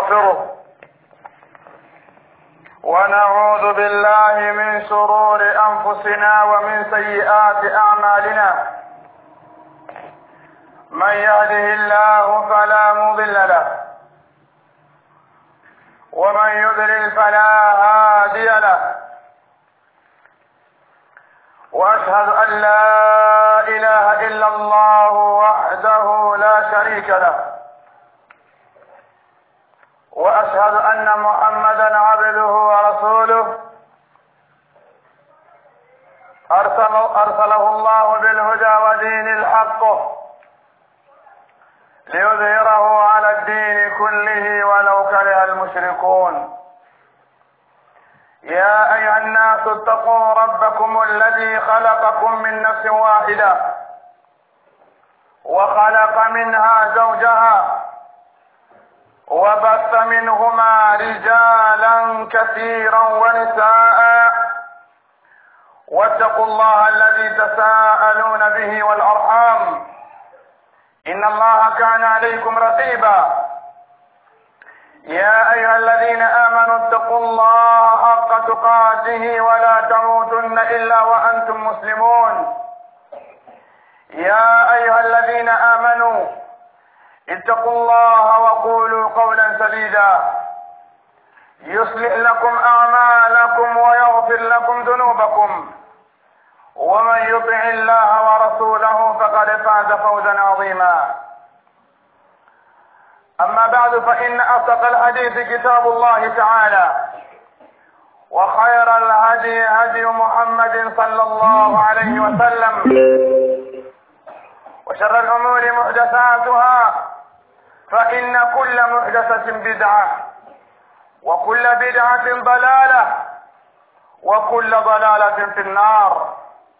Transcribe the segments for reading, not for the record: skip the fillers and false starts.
ونستغفره ونعوذ بالله من شرور أنفسنا ومن سيئات أعمالنا. من يهده الله فلا مضل له ومن يضلل فلا هادي له. وأشهد أن لا إله إلا الله وحده لا شريك له، وأشهد أن محمدا عبده ورسوله أرسله الله بالهدى ودين الحق ليظهره على الدين كله ولو كره المشركون. يا أيها الناس اتقوا ربكم الذي خلقكم من نفس واحدة وخلق منها زوجها وبث منهما رجالا كثيرا ونساء، واتقوا الله الذي تساءلون به والأرحام إن الله كان عليكم رقيبا. يا أيها الذين آمنوا اتقوا الله حق تقاته ولا تموتن إلا وأنتم مسلمون. يا أيها الذين آمنوا اتقوا الله وقولوا قولا سديدا يصلح لكم أعمالكم ويغفر لكم ذنوبكم، ومن يطع الله ورسوله فقد فاز فوزا عظيما. أما بعد، فإن أصدق الحديث كتاب الله تعالى، وخير الهدي هدي محمد صلى الله عليه وسلم، وشر الأمور محدثاتها، فإن كل محدثة بدعة، وكل بدعة ضلالة، وكل ضلالة في النار.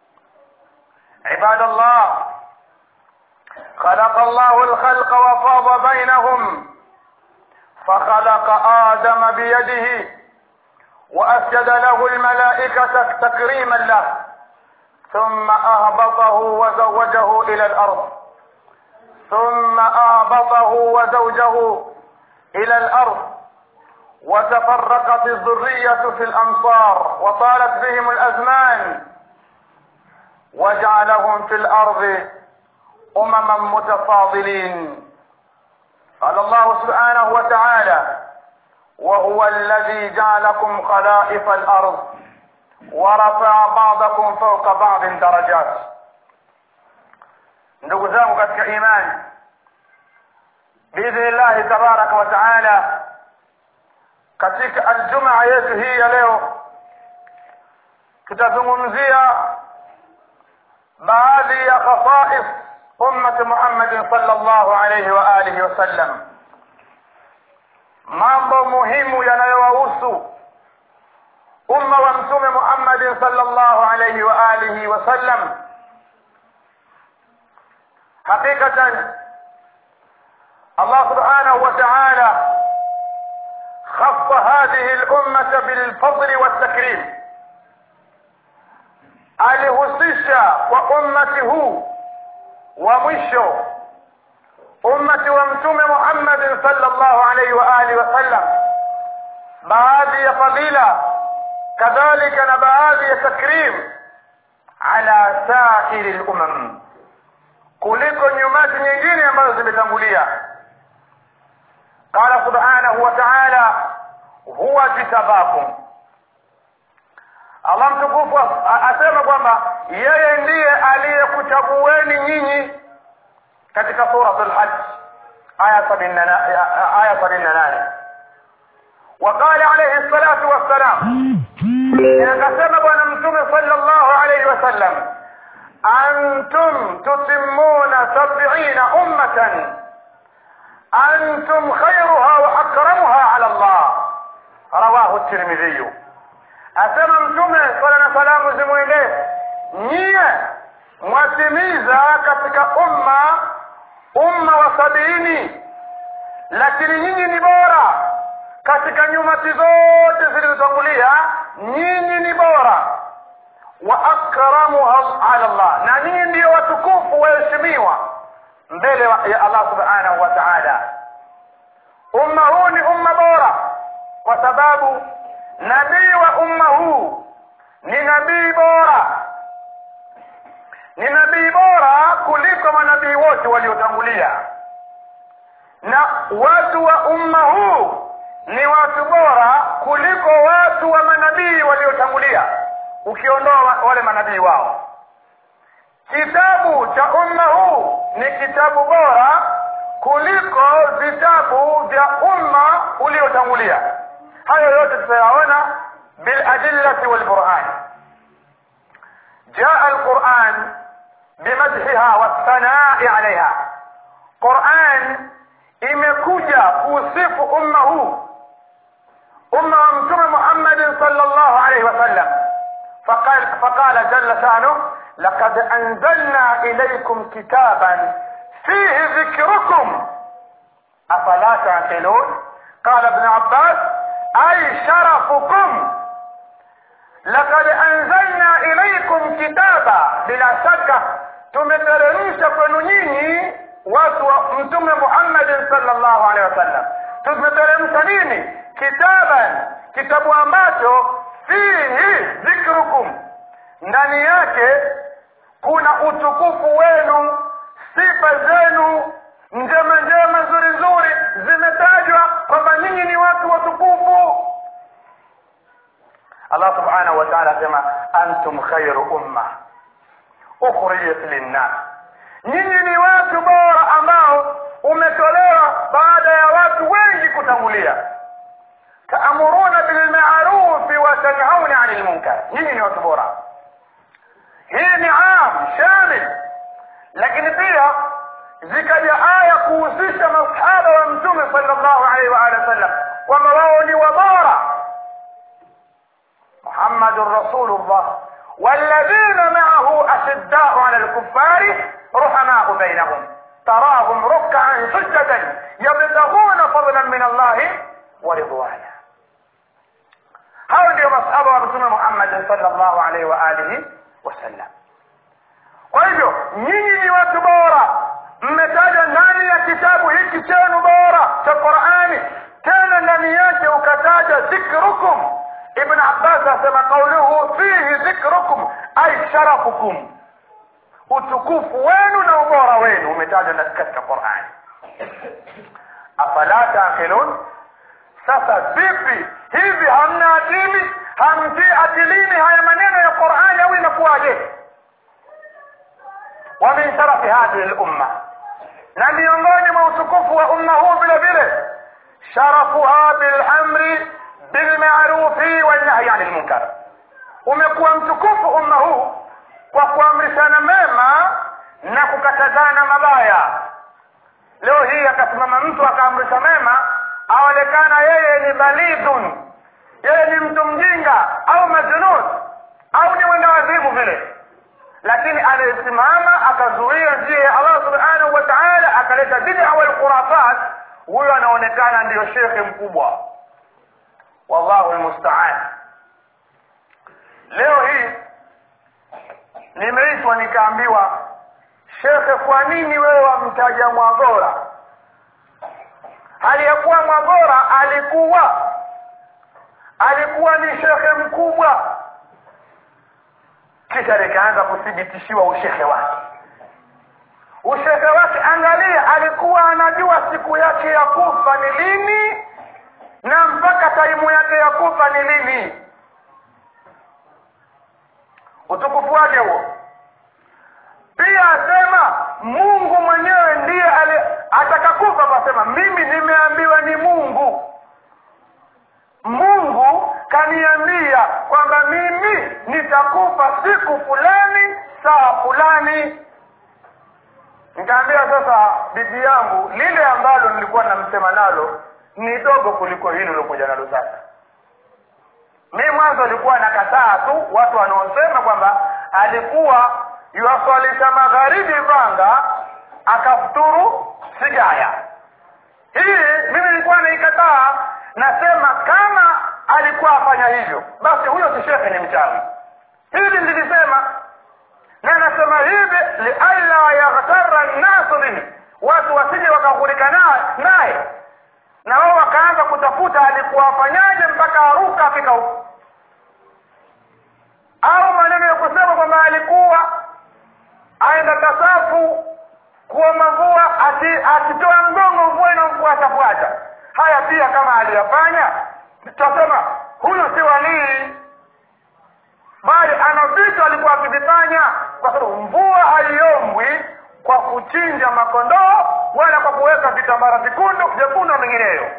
عباد الله، خلق الله الخلق وفاض بينهم، فخلق آدم بيده وأسجد له الملائكة تكريما له، ثم أهبطه وزوجه إلى الأرض، ثم أهبطه وزوجه إلى الأرض، وتفرقت الذرية في الأمصار وطالت بهم الأزمان، وجعلهم في الأرض أمما متفاضلين. قال الله سبحانه وتعالى: وهو الذي جعلكم خلائف الأرض ورفع بعضكم فوق بعض درجات. ndugu zangu katika imani, biidhnillahi tabaraka wa taala, katika aljumaa yetu hii ya leo tutazungumzia baadhi ya khasais ummati Muhammad sallallahu alayhi wa alihi wasallam, mambo muhimu yanayowahusu umma wa mtume Muhammad sallallahu alayhi wa alihi wasallam. حقيقة الله سبحانه وتعالى خص هذه الأمة بالفضل والتكريم، alihusisha kwa ummati huu wa mwisho, ummati wa mtume Muhammad sallallahu alayhi wa alihi wasallam, baadhi ya fadhila kadhalika na baadhi ya takrim ala sairi al-umam, kuliko nyumati nyingine ambazo zimetangulia. Qala subhanahu wa ta'ala: huwa jitabakum. Allah mtukufu asema kwamba yeye ndiye aliyekuchagueni nyinyi, katika suratul Hajj aya 78. وقال عليه الصلاة والسلام، akasema bwana mtume sallallahu alayhi wasallam: أنتم تتمون 70 أمة أنتم خيرها وأكرمها على الله. رواه الترمذي. أسمى متومة صلى الله عليه وسلم زموينه نية mwatimiza katika umma wa 70, lakini nyinyi ni bora katika nyumati zote zilizotangulia. Nyinyi ni bora wa akramuha ala Allah, na nyinyi ndio watukufu waheshimiwa mbele ya Allah subhanahu wa ta'ala. umma huu ni umma bora kwa sababu nabii wa umma huu ni nabii bora, ni nabii bora kuliko manabii wote waliotangulia, na watu wa umma huu ni watu bora kuliko watu wa manabii waliotangulia ukiondoa wale manabii wao. Kitabu cha umma huu ni kitabu bora kuliko vitabu vya umma uliotangulia. hayo yote tutayaona bil adillati wal burhan. جاء القرآن بمدحها والثناء عليها. قرآن imekuja kusifu umma huu, umma wa mtume Muhammad sallallahu alayhi wasallam. فقال جل شانه لقد أنزلنا إليكم كتابا فيه ذكركم أفلا تعقلون. قال ابن عباس أي شرفكم. لقد أنزلنا إليكم كتابا، بلا شك tumeteremsha kwenu nyinyi watu wa mtume Muhammad sallallahu alaihi wasallam. Tumeteremsha nini? Kitaban, kitabu ambacho fihi dhikrukum, ndani yake kuna utukufu wenu, sifa zenu njema njema nzuri nzuri zimetajwa kwamba ninyi ni watu watukufu. Allah subhanahu wa ta'ala asema antum khayru umma ukhrijat lin-nas, nyinyi ni watu bora ambao umetolewa baada ya watu wengi kutangulia. Ta'muruna bil ma'ruf wa tanhauna 'anil munkar, nyinyi ni watu bora. Hii ni aam shamil, lakini pia zikaja aya kuhusisha masahaba wa mtume sallallahu alaihi wa alihi wasallam kwamba wao ni wabora. محمد رسول الله والذين معه أشداء على الكفار رحماء بينهم تراهم ركعا سجدا يبتغون فضلا من الله ورضوانا. هؤلاء ndio masahaba wa mtume Muhammad sallallahu alaihi wa alihi wasallam. Kwa hivyo nyinyi ni watu bora, mmetajwa ndani ya kitabu hiki chenu bora cha Qur'ani, tena ndani yake ukataja dhikrukum. ابن عباس asema قوله فيه ذكركم أي شرفكم, utukufu wenu na ubora wenu umetajwa katika Qur'an. afala taqilun, sasa vipi hivi hamna akili, hamtii akilini haya maneno ya Qur'an au inakuwaje? wa min sharafi hadhihi al-umma, na miongoni mwa utukufu wa umma huu vile vile sharafuha bil amri بالمعروف والنهي عن المنكر, umekuwa mtukufu umma huu kwa kuamrishana mema na kukatazana mabaya. Leo hii akasimama mtu akaamrisha mema, aonekana yeye ni balidun, yeye ni mtu mjinga au majnun au ni mwenda wazimu vile, lakini alisimama akazuia njia ya Allah subhanahu wa ta'ala, akaleta bid'a wal khurafat, huyo anaonekana ndiyo shekhe mkubwa. Wallahu almusta'an. Leo hii nimeitwa nikaambiwa, shekhe, kwa nini wewe wamtaja Mwagora hali ya kuwa Mwagora alikuwa ni shekhe mkubwa? Kisha nikaanza kuthibitishiwa ushekhe wake. Angalia, alikuwa anajua siku yake ya kufa ni lini na mpaka taimu yake ya kufa ni lini. Utukufu wake huo. Pia asema Mungu mwenyewe ndiye atakakufa, asema mimi nimeambiwa ni Mungu kaniambia kwamba mimi nitakufa siku fulani saa fulani. Nikaambia sasa bibi yangu, lile ambalo nilikuwa namsema nalo ni dogo kuliko hili lilokuja nalo sasa. Mimi mwanzo nilikuwa nakataa tu watu wanaosema kwamba alikuwa yuaswalisha magharibi Vanga akafuturu Sigaya. Hii mimi nilikuwa naikataa, nasema kama alikuwa afanya hivyo basi huyo si shekhe, ni mchawi. Hivi nilisema, na nasema hivi li alla yaghtarra an-nas bihi, watu wasije wakaghurika naye. Na kutafuta alikuwa afanyaje mpaka aruka afika huko, au maneno ya kusema kwamba alikuwa aenda tasafu kuomba mvua, akitoa mgongo mvua inamfuata. Haya pia kama aliyafanya, tutasema huyo si walii, bali ana vitu alikuwa akivifanya, kwa sababu mvua haiombwi kwa kuchinja makondoo wala kwa kuweka vitambara vyekundu na mengineyo.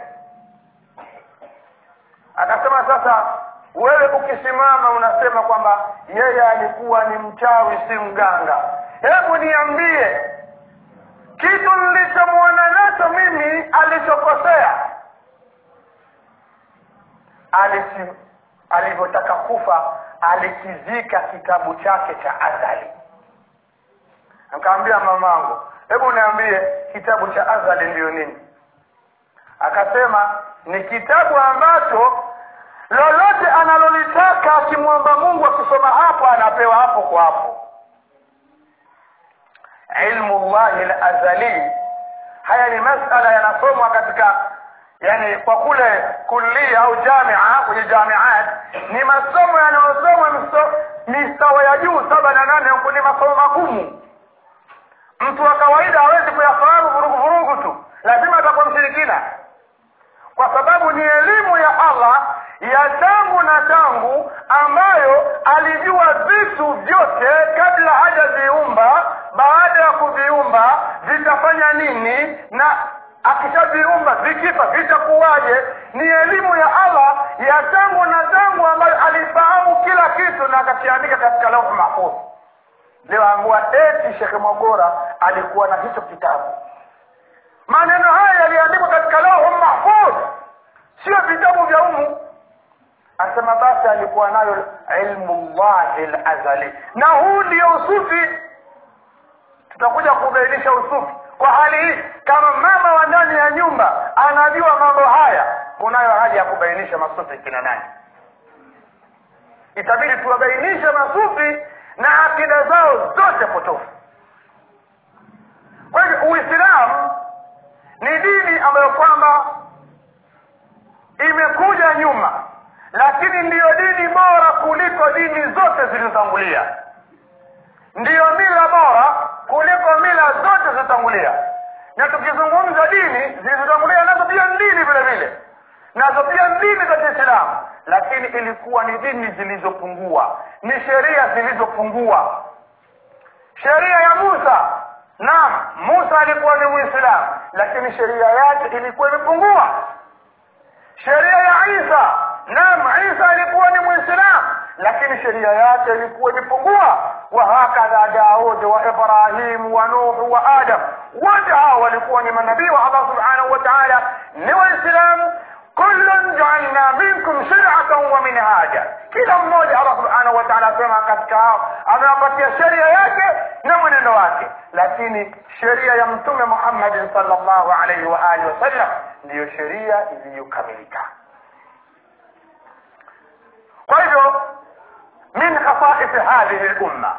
Akasema sasa wewe ukisimama unasema kwamba yeye alikuwa ni mchawi si mganga, hebu niambie kitu nilichomuona nacho mimi alichokosea. Alivyotaka kufa alikizika kitabu chake cha azali. Akamwambia mamangu, hebu niambie kitabu cha azali ndio nini? Akasema ni kitabu ambacho lolote analolitaka akimwomba Mungu, akisoma hapo anapewa hapo kwa hapo. Ilmu Allahi al-azali. Haya ni masala yanasomwa katika, yani kwa kule kulia au jamia, kwenye jamiat ni masomo yanayosomwa mistawa ya juu 7 na 8, huko ni masomo magumu. Mtu wa kawaida hawezi kuyafahamu vurugu tu, lazima atakuwa mshirikina, kwa sababu ni elimu ya Allah ya tangu na tangu, ambayo alijua vitu vyote kabla hajaviumba, baada ya kuviumba vitafanya nini, na akishaviumba vikifa vitakuwaje. Ni elimu ya Allah ya tangu na tangu, ambayo alifahamu kila kitu na akakiandika katika lauh mahfuz. Leo angua eti Sheikh Mogora alikuwa na hicho kitabu. Maneno haya yaliandikwa katika lauh mahfuz, sio vitabu vya umu. Asema basi alikuwa nayo ilmu Allahi al-azali. Na huu ndio usufi. Tutakuja kubainisha usufi kwa hali hii. Kama mama wa ndani ya nyumba anajua mambo haya, kunayo haja ya kubainisha masufi kina nani. Itabidi tuwabainishe masufi na akida zao zote potofu. Kwa hivyo Uislamu ni dini ambayo kwamba imekuja nyuma, lakini ndiyo dini bora kuliko dini zote zilizotangulia. Ndiyo mila bora kuliko mila zote zilizotangulia. Na tukizungumza dini zilizotangulia, nazo pia dini vile vile, nazo pia dini za Kiislamu, lakini ilikuwa ni dini zilizopungua, ni sheria zilizopungua. Sheria ya Musa, naam, Musa alikuwa ni Muislamu, lakini sheria yake ilikuwa imepungua. Sheria ya Isa, naam, Isa alikuwa ni Muislamu, lakini sheria yake ilikuwa imepungua. Wa hakadha Daud wa Ibrahim wa Nuh wa Adam, wote hao walikuwa ni manabii wa Allah subhanahu wa ta'ala, ni Waislamu. Kullun ja'alna minkum shir'atan wa minhaja, kila mmoja Allah subhanahu wa ta'ala sema katika hao amewapatia sheria yake na mwenendo wake. Lakini sheria ya Mtume Muhammad sallallahu alayhi wa alihi wasallam ndiyo sheria iliyokamilika. Kwa hivyo min khasa'is hadhihi al-umma,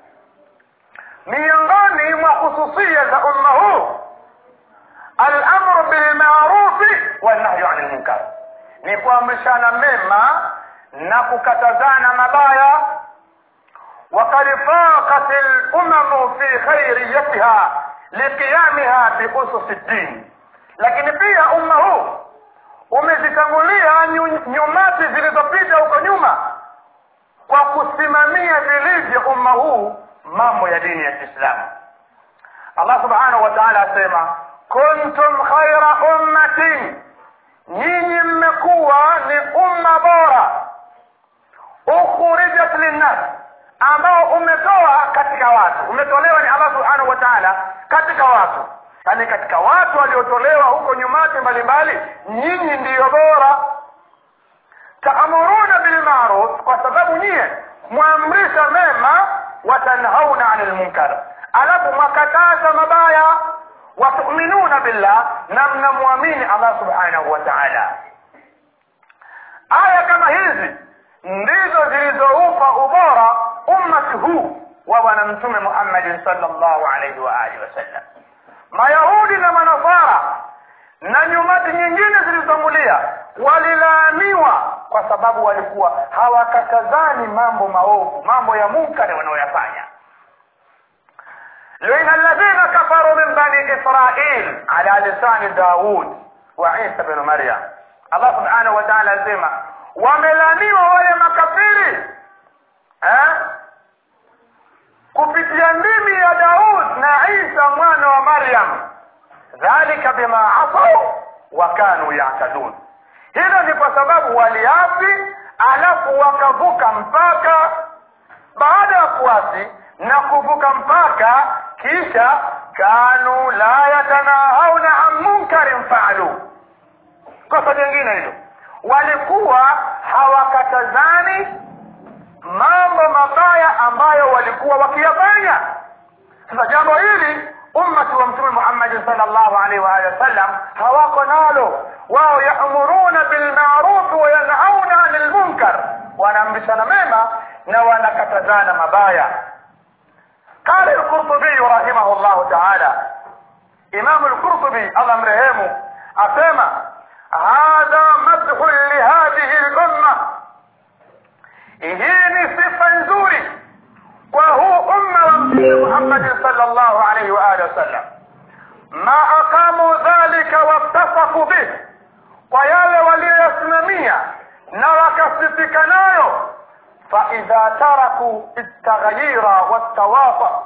miongoni mwa khususiyya za umma huu, al-amru bil ma'ruf wal nahyu 'anil munkar, ni kuamrishana mema na kukatazana mabaya. وقد فاقت الامم في خيريتها لقيامها بأسس الدين. lakini pia umma huu umezitangulia nyumati zilizopita huko nyuma kwa kusimamia vilivyo umma huu mambo ya dini ya Kiislamu. Allah subhanahu wa ta'ala asema, kuntum khayra ummatin, nyinyi mmekuwa ni umma bora, ukhrijat linnas, ambao umetoa katika watu, umetolewa ni Allah subhanahu wa ta'ala katika watu, yani katika watu waliotolewa huko nyumati mbalimbali, nyinyi ndiyo bora. Taamuruna bil ma'ruf, kwa sababu nyinyi muamrisha mema, watanhauna 'anil munkar, alafu mwakataza mabaya. Watu'minuna billah, na mnamwamini Allah subhanahu wa ta'ala. Aya kama hizi ndizo zilizoupa ubora ummati huu wa bwana Mtume Muhammad sallallahu alayhi wa alihi wasallam. Mayahudi na manasara na nyumati nyingine zilizotangulia walilaaniwa kwa sababu walikuwa hawakatazani mambo maovu, mambo ya munkari wanaoyafanya. لئن الذين كفروا من بني إسرائيل على لسان داود وعيسى بن مريم. الله سبحانه وتعالى asema wamelaniwa wale makafiri kupitia ndimi ya Daud na Isa mwana wa Maryam, dhalika bima asaw wa kanu ya'tadun. Hilo ni kwa sababu waliasi alafu wakavuka mpaka. Baada ya kuasi na kuvuka mpaka, kisha kanu la yatanahawna an munkarin fa'alu. Kosa jingine hilo, walikuwa hawakatazani mambo mabaya ambayo walikuwa wakiyafanya. Sasa jambo hili ummatu wa Mtume Muhammad sallallahu alaihi wa alihi wasallam hawako nalo. Wao yaamuruna bil ma'ruf wa yanhauna 'anil munkar, wanaamrishana mema na wanakatazana mabaya. قال القرطبي رحمه الله تعالى، امام القرطبي الله مرحمه اسمع هذا مدح لهذه الامه، هي صفه نزوري وهو امه محمد صلى الله عليه واله وسلم، ما اقاموا ذلك واتصفوا به، ويale waliosimamia na wakasifika nayo. فإذا تركوا التغيير والتواطؤ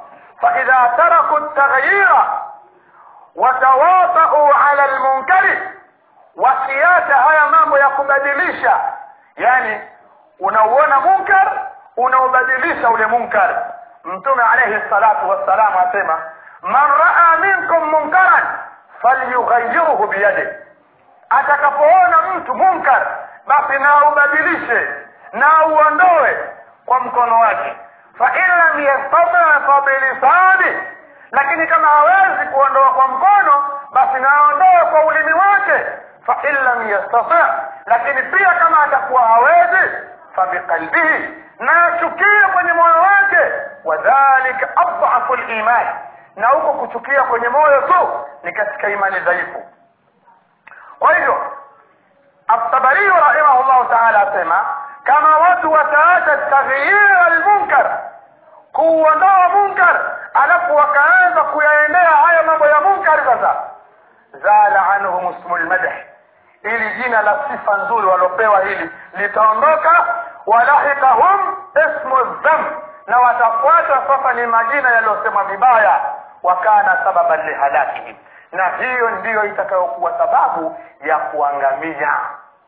وتواطؤوا على المنكر، وسياسة haya mambo ya kubadilisha, yani unaoona munkar unaobadilisha ule munkar. Mtume alayhi salatu wassalam asema man raa minkum munkaran falyughayyirhu biyadihi, atakapoona mtu munkar basi na ubadilishe na uondoe kwa mkono wake. Fa illa yastata fa bilisani, lakini kama hawezi kuondoa kwa mkono basi na aondoe kwa ulimi wake. Fa illa yastata, lakini pia kama atakuwa hawezi fa biqalbihi, na chukia kwenye moyo wake. Wadhālika adhafu al-iman, na huko kuchukia kwenye moyo tu ni katika imani dhaifu. Kwa hivyo At-Tabari rahimahullah ta'ala asema kama watu wataacha taghyir al-munkar, kuondoa munkar, alafu wakaanza kuyaendea haya mambo ya munkar, sasa zala anhum ismul madh, ili jina la sifa nzuri walopewa hili litaondoka. Walahikahum ismu dhanb, na watafuata sasa ni majina yaliyosema vibaya. Wakana sababan lihalakihim, na hiyo ndiyo itakayokuwa sababu ya kuangamia.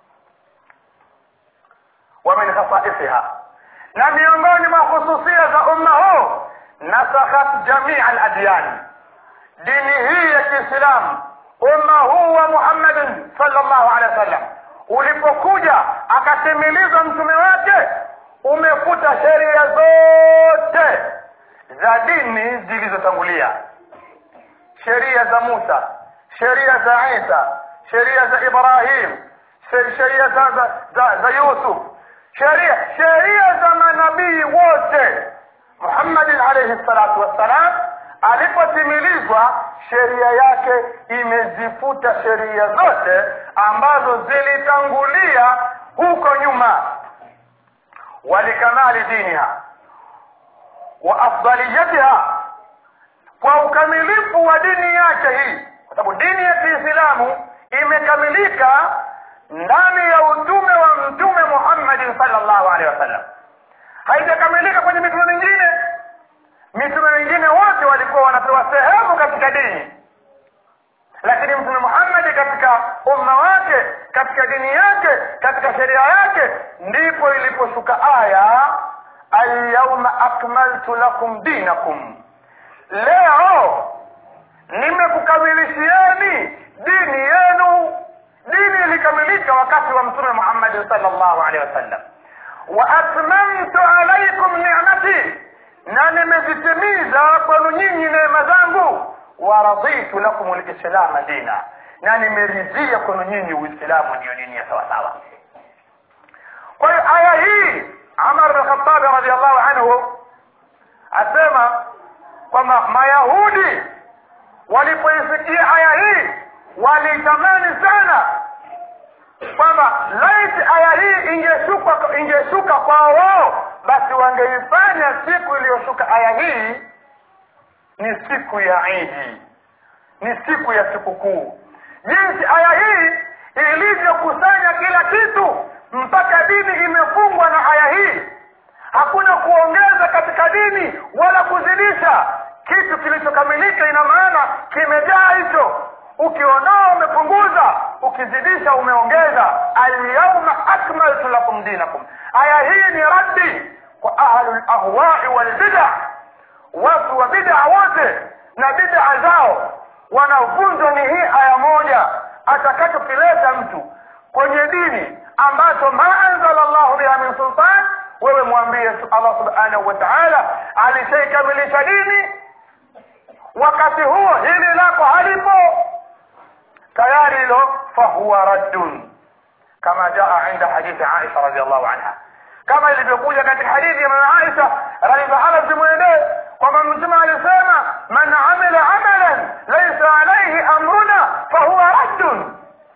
ومن خصائصها، na miongoni mwa hususia za umma huu, nasakhat jamii al-adyan, dini hii ya Kiislamu, umma huu wa Muhammad sallallahu alaihi wasallam ulipokuja akatimiliza mtume wake, umefuta sheria zote za dini zilizotangulia, sheria za Musa, sheria za Isa, sheria za Ibrahim, sheria za Yusuf, sheria za manabii wote. Muhammad alayhi salatu wassalam alipotimilizwa, sheria yake imezifuta sheria zote ambazo zilitangulia huko nyuma. Walikamali diniha wa afdaliyatiha, kwa ukamilifu wa dini yake hii, kwa sababu dini ya Kiislamu imekamilika ndani ya utume wa Mtume Muhammad sallallahu alaihi wasallam. Haijakamilika kwenye mitume mingine. Mitume mingine wote walikuwa wanapewa sehemu katika dini, lakini Mtume Muhammad katika umma wake, katika dini yake, katika sheria yake, ndipo iliposhuka aya al-yawma akmaltu lakum dinakum, leo nimekukamilishieni dini yenu. Dini ilikamilika wakati wa Mtume Muhammad sallallahu alaihi wasallam. Wa atmamtu alaykum ni'mati, na nimezitimiza kwenu nyinyi neema zangu. Wa raditu lakum al-islam dina, na nimeridhia kwenu nyinyi Uislamu ndio dini ya sawa sawa. Kwa hiyo aya hii Umar bin Khattab radhiyallahu anhu asema kwamba Mayahudi walipoisikia aya hii walitamani sana kwamba laiti aya hii ingeshuka kwa wao, basi wangeifanya siku iliyoshuka aya hii ni siku ya Eid, ni siku ya sikukuu. Jinsi aya hii ilivyokusanya kila kitu, mpaka dini imefungwa na aya hii. Hakuna kuongeza katika dini wala kuzidisha. Kitu kilichokamilika ina maana kimejaa hicho. Ukiondoa umepunguza, ukizidisha umeongeza. Al-yawma akmaltu lakum dinakum. Aya hii ni raddi kwa ahlul ahwa'i wal bid'ah. Watu wa bid'ah wote na bid'ah zao wanavunjwa ni hii aya moja. Atakachokileta mtu kwenye dini ambacho ma anzala Allahu biha min sultan, wewe mwambie Allah subhanahu wa ta'ala alishaikamilisha dini, wakati huo hili lako halipo tayari hilo, fahuwa raddun, kama jaa inda hadithi Aisha radhiallahu anha, kama ilivyokuja katika hadithi ya Aisha radhiallahu anha zimwendee kwamba Mtume alisema man amila amalan laysa alayhi amruna fahuwa raddun.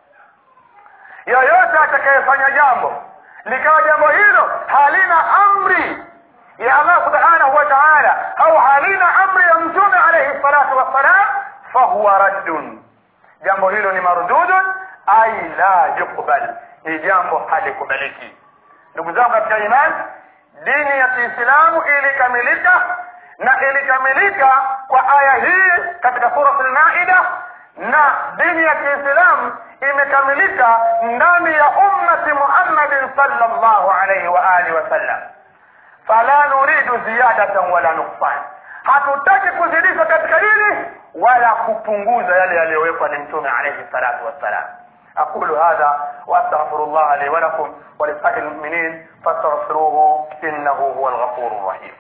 Yoyote atakayefanya jambo likawa jambo hilo halina amri ya Allah subhanahu wa ta'ala au halina amri ya Mtume alayhi salatu wassalam, fahuwa raddun, jambo hilo ni mardudun, ay la yuqbal, ni jambo halikubaliki. Ndugu zangu katika imani, dini ya Kiislamu ilikamilika, na ilikamilika kwa aya hii katika sura al-Maida, na dini ya Kiislamu imekamilika ndani ya ummati Muhammadin sallallahu alayhi wa alihi wasallam. Fala nuridu ziyadatan wala nuqsan, hatutaki kuzidisha katika dini wala kupunguza yale yaliyowekwa ni Mtume alayhi salatu wassalam. أقول هذا وأستغفر الله لي ولكم ولسائر المؤمنين فاستغفروه إنه هو الغفور الرحيم.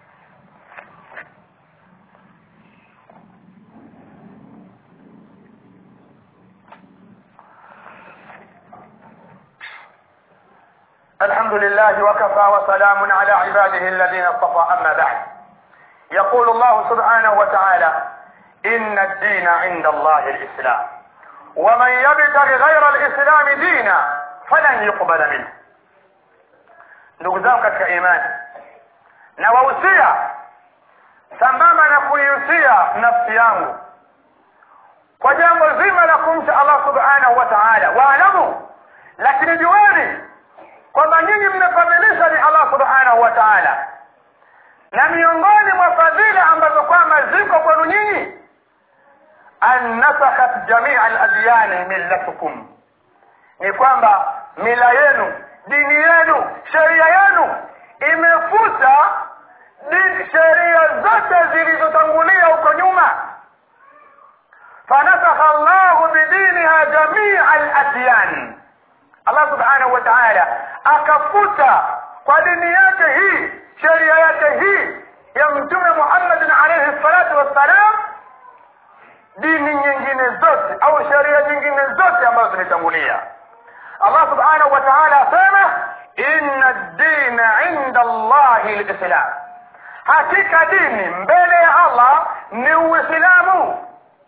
الحمد لله وكفى وسلام على عباده الذين اصطفى. أما بعد، يقول الله سبحانه وتعالى إن الدين عند الله الإسلام ومن يبتغ غير الإسلام دينا فلن يقبل منه. ndugu zangu katika imani, na wahusia sambamba na kuihusia nafsi yangu kwa jambo zima la kumcha Allah subhanahu wa ta'ala. Waalamu, lakini jueni kwamba nyinyi mmekamilisha ni Allah subhanahu wa ta'ala, na miongoni mwa fadhila ambazo kwamba ziko kwenu nyinyi an nasakhat jamii al-adyan millatukum, ni kwamba mila yenu, dini yenu, sheria yenu imefuta sheria zote zilizotangulia huko nyuma. fanasakha Allahu bidiniha jamii al-adyan, Allah subhanahu wa ta'ala akafuta kwa dini yake hii, sheria yake hii ya Mtume Muhammad alayhi salatu wassalam, dini nyingine zote au sheria nyingine zote ambazo zimetangulia. Allah subhanahu wa ta'ala asema inna ad-dina 'inda Allahi al-Islam, hakika dini mbele ya Allah ni Uislamu.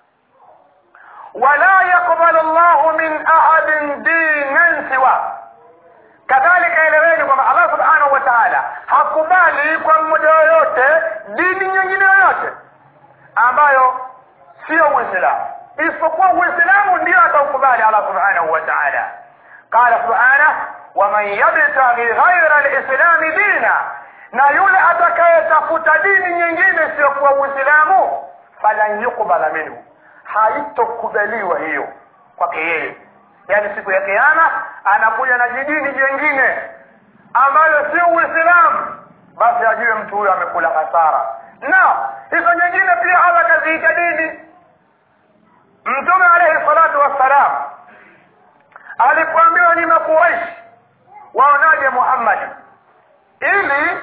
wala yaqbalu Allahu min ahadin dinan siwa, kadhalika eleweni kwamba Allah subhanahu wa ta'ala hakubali kwa mmoja yoyote dini nyingine yoyote ambayo sio Uislamu, isipokuwa Uislamu ndio atakubali Allah subhanahu wa ta'ala. Qala subhanahu wa man yabtaghi ghayra al-islam dina, na yule atakayetafuta dini nyingine sio kwa Uislamu, falan yuqbala minhu, haitokubaliwa hiyo kwake yeye. Yani siku ya kiyama anakuja na dini nyingine ambayo sio Uislamu, basi ajue mtu huyo amekula hasara. Na hizo nyingine pia Allah kaziita dini. Mtume alayhi salatu wassalam alipoambiwa ni Makuraish waonaje Muhammad, ili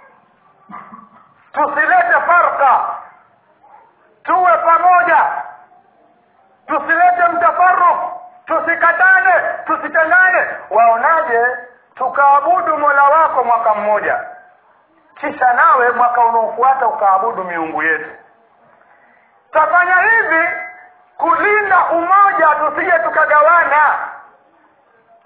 tusilete farqa, tuwe pamoja, tusilete mtafarruq, tusikatane, tusitengane, waonaje tukaabudu Mola wako mwaka mmoja, kisha nawe mwaka unaofuata ukaabudu miungu yetu. Tafanya hivi kulinda umoja, tusije tukagawana.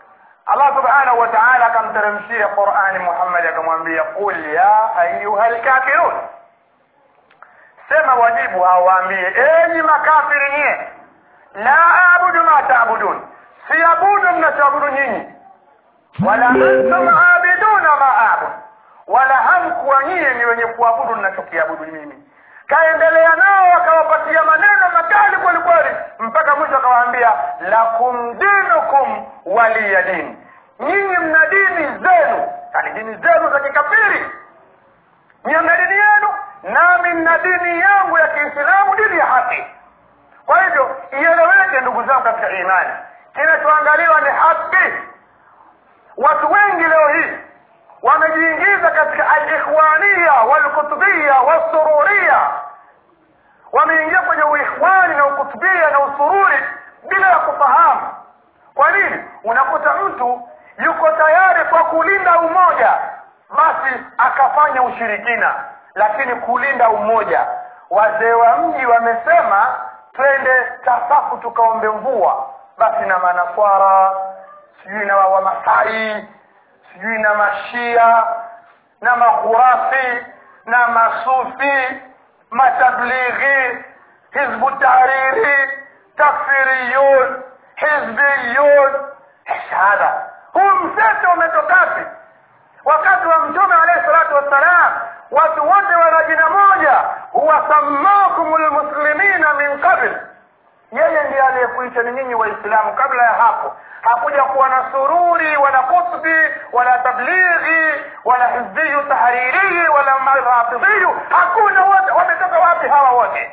Allah subhanahu wa ta'ala akamteremshia Qur'ani Muhammad akamwambia qul ya ayyuhal kafirun, sema wajibu hawaambie enyi makafiri nyie, la aabudu ma ta'budun, siabudu mnachoabudu nyinyi, wala antum aabiduna ma a'bud, wala hamkuwa nyie ni wenye kuabudu ninachokiabudu mimi. Kaendelea nao akawapatia maneno makali kweli kweli mpaka mwisho akawaambia lakum dinukum waliya din, nyinyi mna dini zenu, yani dini zenu za kikafiri, nyinyi mna dini yenu nami nina dini yangu ya Kiislamu, dini ya haki. Kwa hivyo ieleweke ndugu zangu katika imani, kinachoangaliwa ni haki. Watu wengi leo hii wamejiingiza katika al-ikhwaniyya wal-qutbiyya was-sururiyya, wameingia kwenye uikhwani na ukutubia na usururi bila ya kufahamu. Kwa nini? Unakuta mtu yuko tayari kwa kulinda umoja basi akafanya ushirikina, lakini kulinda umoja, wazee wa mji wamesema twende tasafu tukaombe mvua, basi na manaswara sijui na wamasai sijui na mashia na makhurafi na masufi matablighi hizbu tahriri takfiriyun hizbiyun. Hada huu mseto umetokapi? Wakati wa Mtume alayhi salatu wassalam watu wote wana jina moja, huwa sammakumul muslimina min qabl, yeye ndiye aliyekuita nyinyi waislamu. Kabla ya hapo hakuja kuwa na sururi wala qutbi wala tablighi wala hizbi tahriri wala marafidhi, hakuna. wote wametoka wapi hawa wote?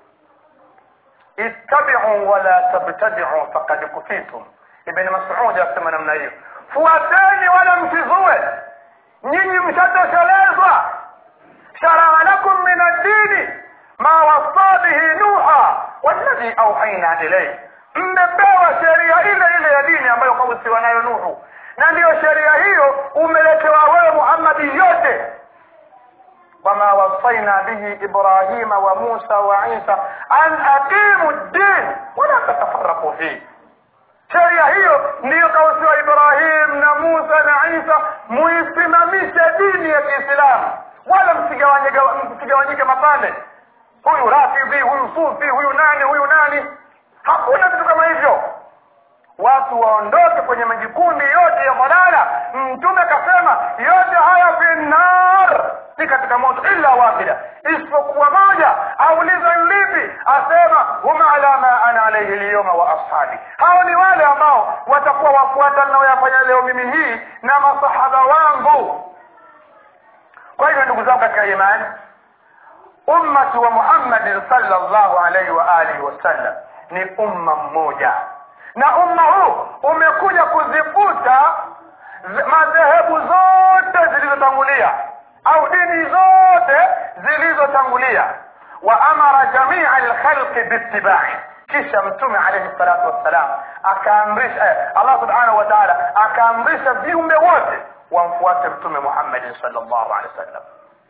ittabi'u wala tabtadi'u faqad kufitum. Ibn Mas'ud asema namna hiyo, fuateni wala msizue, nyinyi mshatoshelezwa. shara'a lakum min ad-din ma wasa bihi nuha walladhi awhayna ilayhi, mmepewa sheria ile ile ya dini ambayo kausiwa nayo Nuhu, na ndiyo sheria hiyo umeletewa wewe Muhammad yote. wama wasaina bihi Ibrahima wa Musa wa Isa an aqimu ad-din wala tatafarraqu fihi, sheria hiyo ndiyo kausiwa Ibrahim na Musa na Isa, muisimamishe dini ya Kiislamu wala msigawanyike mapande, huyu rafidhi huyu sufi huyu nani. Hakuna vitu kama hivyo. Watu waondoke kwenye majikundi yote ya dhalala. Mtume akasema yote haya fi nar, ni katika moto, illa wahida, isipokuwa moja. Auliza lipi? Asema huma ala ma ana alayhi al-yawma wa ashabi, hao ni wale ambao watakuwa wafuata ninayoyafanya leo mimi hii na masahaba wangu. Kwa hiyo ndugu zangu katika imani, ummatu wa Muhammad sallallahu alayhi wa alihi wasallam ni umma mmoja, na umma huu umekuja kuzifuta madhehebu zote zilizotangulia au dini zote zilizotangulia. wa amara jamia al-khalqi bittiba'i, kisha Mtume alayhi salatu wassalam akaamrisha, Allah subhanahu wa ta'ala akaamrisha viumbe wote wamfuate Mtume Muhammad sallallahu alayhi wasallam.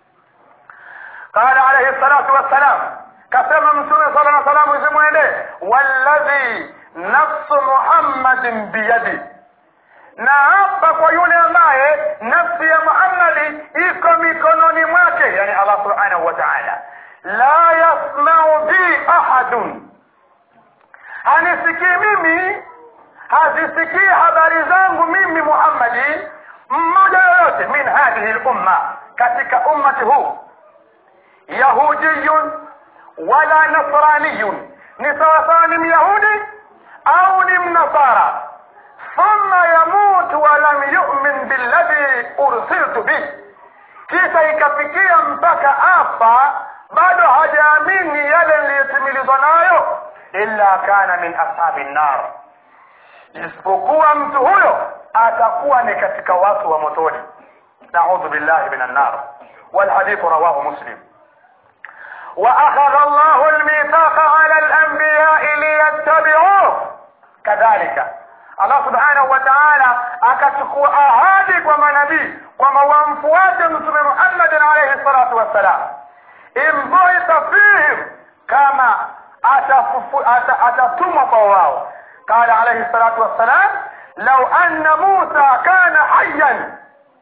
قال عليه الصلاة والسلام, كما Mtume صلى الله عليه وسلم يسمونه والذي نفس محمد بيده, na hapa kwa yule ambaye nafsi ya Muhammad iko mikononi mwake, yani Allah subhanahu wa ta'ala, la yasma'u bi ahadun, hanisikii mimi, hazisikii habari zangu mimi Muhammad mmoja yoyote, min hadhihi al-umma, katika ummati huu, yahudiyun wala nasraniyun, ni sawasawa ni myahudi au ni mnasara, thumma yamutu wa lam yu'min billadhi ursiltu bih, kisha ikafikia mpaka afa bado hajaamini yale niliyotimilizwa nayo, illa kana min ashabin nar, isipokuwa mtu huyo atakuwa ni katika watu wa motoni. Na'udhu billahi minan nar. Wal hadith rawahu Muslim. وأخذ الله الميثاق على الأنبياء ليتبعوه كذلك, Allah subhanahu wa ta'ala akachukua ahadi kwa manabii kwamba wamfuate Mtume Muhammad alayhi salatu wassalam, imbuita fihim, kama atatumwa kwa wao. Qala alayhi salatu wassalam law anna Musa kana hayyan,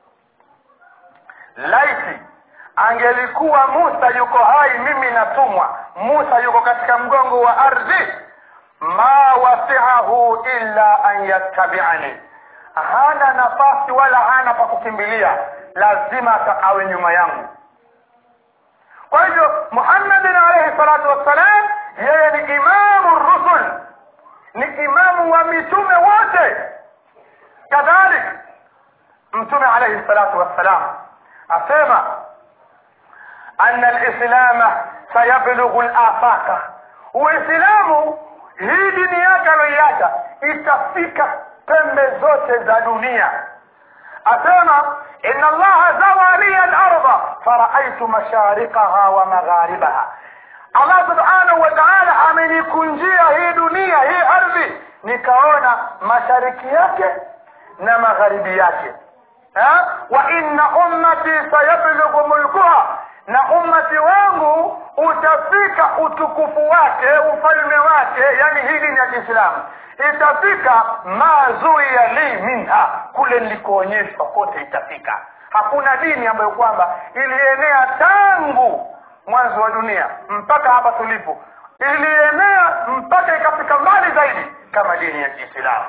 laiti angelikuwa Musa yuko hai, mimi natumwa, Musa yuko katika mgongo wa ardhi, ma wasi'ahu illa an yattabi'ani, hana nafasi wala hana pa kukimbilia, lazima awe nyuma yangu. Kwa hivyo Muhammad alayhi salatu wassalam yeye ni imamu rusul, ni imamu wa mitume wote. Kadhalik mtume alayhi salatu wassalam asema anna al-islam sayablughu al-afaq, uislamu hii dini yake aliyoacha itafika pembe zote za dunia. Asema inna Allah zawa li al-ardha fara'aytu mashariqaha wa magharibaha, Allah subhanahu wa ta'ala amenikunjia hii dunia, hii ardhi, nikaona mashariki yake na magharibi yake. Wa inna ummati sayablughu mulkuha, na ummati wangu utafika utukufu wake, ufalme wake, yani hii dini ya Kiislamu itafika mazuia li minha, kule nilikoonyeshwa kote itafika. Hakuna dini ambayo kwamba ilienea tangu mwanzo wa dunia mpaka hapa tulipo, ilienea mpaka ikafika mbali zaidi kama dini ya Kiislamu.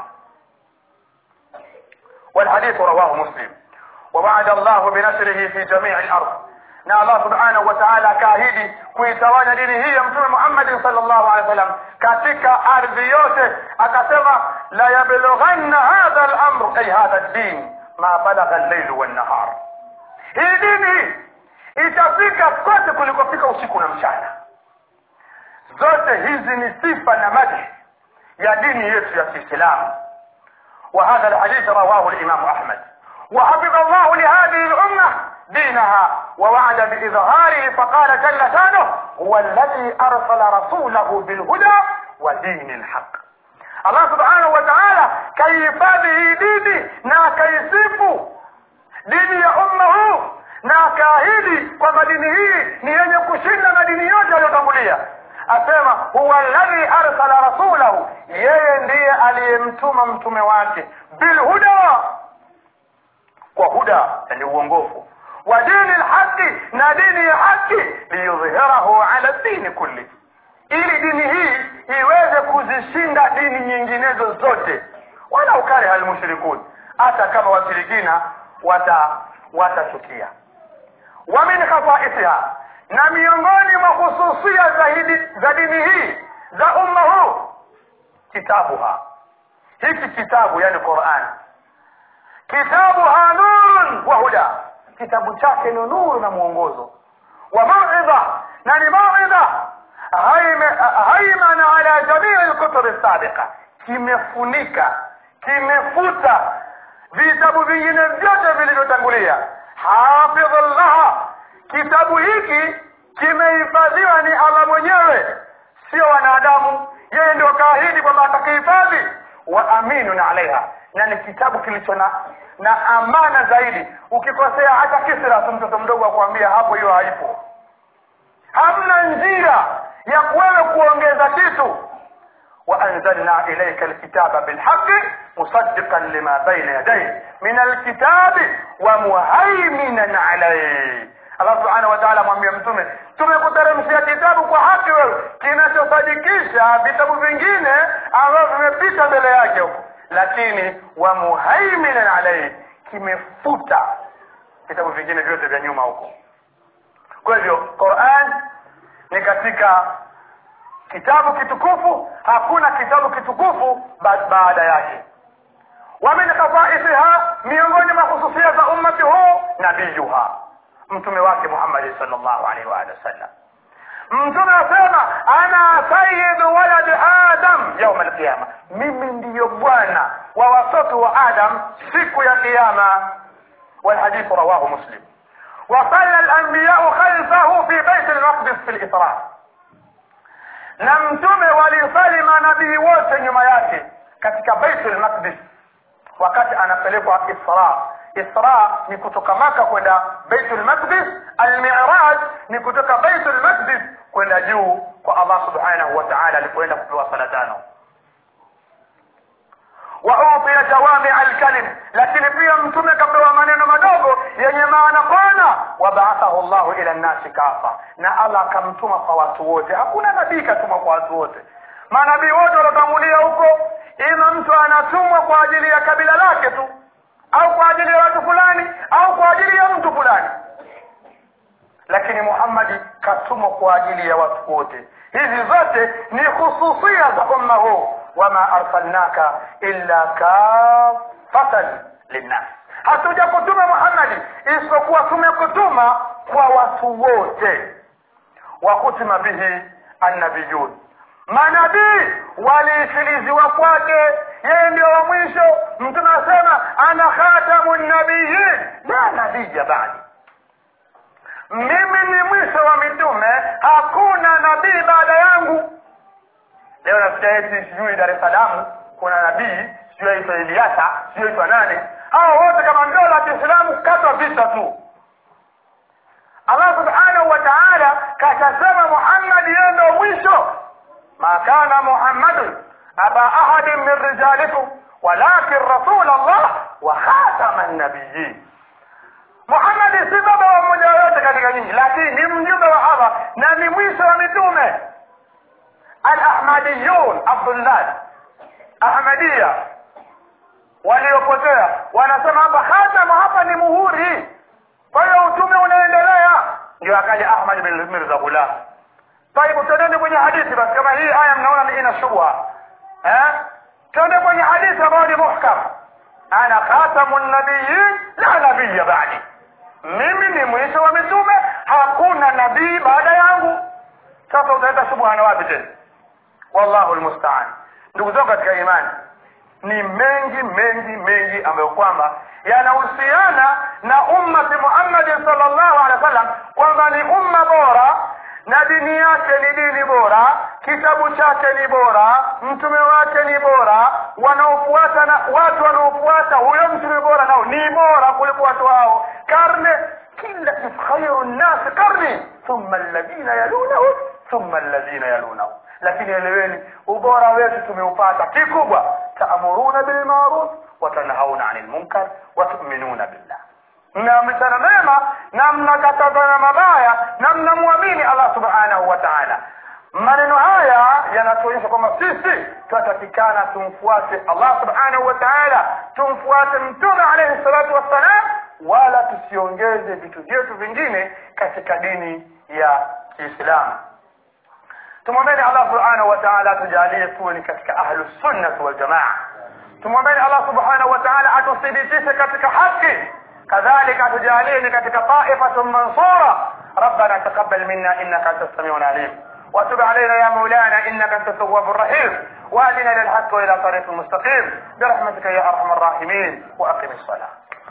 والحديث رواه مسلم. ووعد الله بنشره في جميع الأرض، na Allah subhanahu wa ta'ala kaahidi kuitawanya dini hii ya Mtume Muhammad sallallahu alaihi wasallam katika ardhi yote. Akasema la yablughanna hadha al-amr, ay hadha ad-din ma balagha al-layl wan-nahar, hii dini itafika kote kulikofika usiku na mchana. Zote hizi ni sifa na madhi ya dini yetu ya Kiislamu. وهذا الحديث رواه الإمام أحمد. وحفظ الله لهذه الأمة دينها ووعد بإظهاره فقال جل شانه هو الذي أرسل رسوله بالهدى ودين الحق. الله سبحانه وتعالى كيفاده ديني نا كيسيفه dini ya umma huu, na akaahidi kwamba dini hii ni yenye kushinda madini yote yaliyotangulia. Asema huwa alladhi arsala rasulahu, yeye ndiye aliyemtuma mtume wake, bil huda, kwa huda yani uongofu, wa dini alhaqi, na dini ya haki, liyudhhirahu ala dini kulli, ili dini hii iweze kuzishinda dini nyinginezo zote. Wala ukari almushrikun, hata kama washirikina watachukia. Wa min khasaisiha, na miongoni mwa hususia za dini hii za umma huu, kitabuha, hiki kitabu yani Qur'an, kitabuha nurun wa huda, kitabu chake ni nuru na mwongozo, wa mau'idha, na ni mau'idha haimana ala jamii al-kutub as-sabiqa, kimefunika, kimefuta vitabu vingine vyote vilivyotangulia. Hafidhullah, kitabu hiki kimehifadhiwa ni Allah mwenyewe, sio wanadamu. Yeye ndio kaahidi kwamba atakihifadhi. Wa aminun alaiha, na ni kitabu kilicho na amana zaidi. Ukikosea hata Kisra, mtoto mdogo akwambia hapo, hiyo haipo. Hamna njia ya kuwewe kuongeza kitu. وأنزلنا إليك الكتاب بالحق مصدقا لما بين يديه من الكتاب ومهيمنا عليه. Allah subhanahu wa ta'ala mwambia mtume, tumekuteremshia kitabu kwa haki wewe, kinachosadikisha vitabu vingine ambavyo vimepita mbele yake huko, lakini wa muhaiminan alayhi, kimefuta vitabu vingine vyote vya nyuma huko. Kwa hivyo Qur'an ni katika kitabu kitukufu, hakuna kitabu kitukufu baada yake. Wa min khasaisiha, miongoni mwa hususia za ummati huu, nabiyuha, mtume wake Muhammad sallallahu alaihi wa sallam. Mtume asema ana sayyidu walad Adam yawm al-qiyama, mimi ndiyo bwana wa watoto wa Adam siku ya kiyama. Wal hadith rawahu Muslim. Wa salla al-anbiya khalfahu fi bayt al-maqdis fi al-Isra, na mtume walisali manabii wote nyuma yake katika Baitul Maqdis wakati anapelekwa Isra. Isra ni kutoka Maka kwenda Baitul Maqdis, al-Mi'raj ni kutoka Baitul Maqdis kwenda juu kwa Allah subhanahu wa ta'ala alipoenda kupewa sala tano. wa utiya jawami al-kalim, lakini pia mtume kapewa maneno madogo yenye maana pana. Wa ba'athahu Allahu ila an-nasi kafa, na Allah akamtuma kwa watu wote. Hakuna nabii katumwa kwa watu wote. Manabii wote walotangulia huko, ima mtu anatumwa kwa ajili ya kabila lake tu, au kwa ajili ya watu fulani, au kwa ajili ya mtu fulani, lakini Muhammad katumwa kwa ajili ya watu wote. Hizi zote ni khususia za umma huu. Wama arsalnaka illa kafatan linnas, hatuja kutuma Muhammad isipokuwa tumekutuma kwa watu wote. Wa kutima bihi annabiyun, manabii walisikilizwa kwake, yeye ndio wa mwisho. Mtume anasema ana khatamun nabiyyin la nabiyya ba'di, mimi ni mwisho wa mitume, hakuna nabii baada yangu. Leo nasikia eti sijui Dar es Salaam kuna nabii, sijui aitwa Eliasa, sijui aitwa nani. Hao wote kama ndio la Kiislamu katwa vita tu. Allah subhanahu wa ta'ala kasema Muhammad yeye ndio mwisho. Ma kana Muhammadun aba ahadin min rijalikum walakin rasul Allah wa khataman nabiyyin. Muhammad si baba wa mmoja yote katika nyinyi, lakini ni mjumbe wa Allah na ni mwisho wa mitume. Al-Ahmadiyun, Abdullah Ahmadiyya waliopotea wanasema hapa khatama hapa ni muhuri, kwa hiyo utume unaendelea. Ndio akaja Ahmad bin Mirza Ghulam. Taibu, twende kwenye hadithi basi, kama hii aya mnaona ina shubha. Twende kwenye hadithi ambayo ni muhkam. Ana khatamun nabiyyin la nabiyya ba'di, mimi ni mwisho wa mitume, hakuna nabii baada yangu. Sasa utaenda shubha na wapi tena? Wallahu almusta'an. Ndugu zangu katika imani, ni mengi ambayo kwamba yanahusiana na ummati Muhammad sallallahu alaihi wasallam, kwamba ni umma bora na dini yake ni dini bora, kitabu chake ni bora, mtume wake ni bora, wanaofuata na watu wanaofuata huyo mtume bora nao ni bora kuliko watu hao. Karne kila khairun nas karni thumma alladhina yalunahum thumma alladhina yalunahum. Lakini eleweni ubora wetu tumeupata kikubwa, ta'muruna bil ma'ruf wa tanhauna 'anil munkar wa tu'minuna billah, mnaamrishana mema na mnakatazana mabaya na mnamwamini Allah subhanahu wa ta'ala. Maneno haya yanatuonyesha kwamba sisi tunatakikana tumfuate Allah subhanahu wa ta'ala, tumfuate mtume alayhi salatu wassalam, wala tusiongeze vitu vyetu vingine katika dini ya Kiislamu. Tumwombe Allah subhanahu wa ta'ala tujalie tuwe ni katika ahlus sunnah wal jamaa. Tumwombe Allah subhanahu wa ta'ala atuthibitishe katika haki, kadhalika tujalie ni katika ta'ifatun mansura. Rabbana taqabbal minna innaka antas samiul alim wa tub alayna ya maulana innaka antat tawwabur rahim wa ahdina lil haqq wa ila tariqil mustaqim bi rahmatika ya arhamar rahimin wa aqimis salah.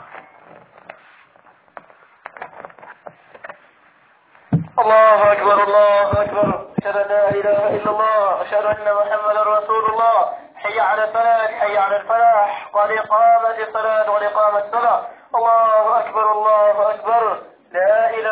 الله أكبر الله أكبر، أشهد أن لا إله إلا الله، أشهد أن محمدا رسول الله. حي على الفلاح حي على الفلاح، قد قامت الصلاة وقد قامت الصلاة. الله أكبر الله أكبر، لا إله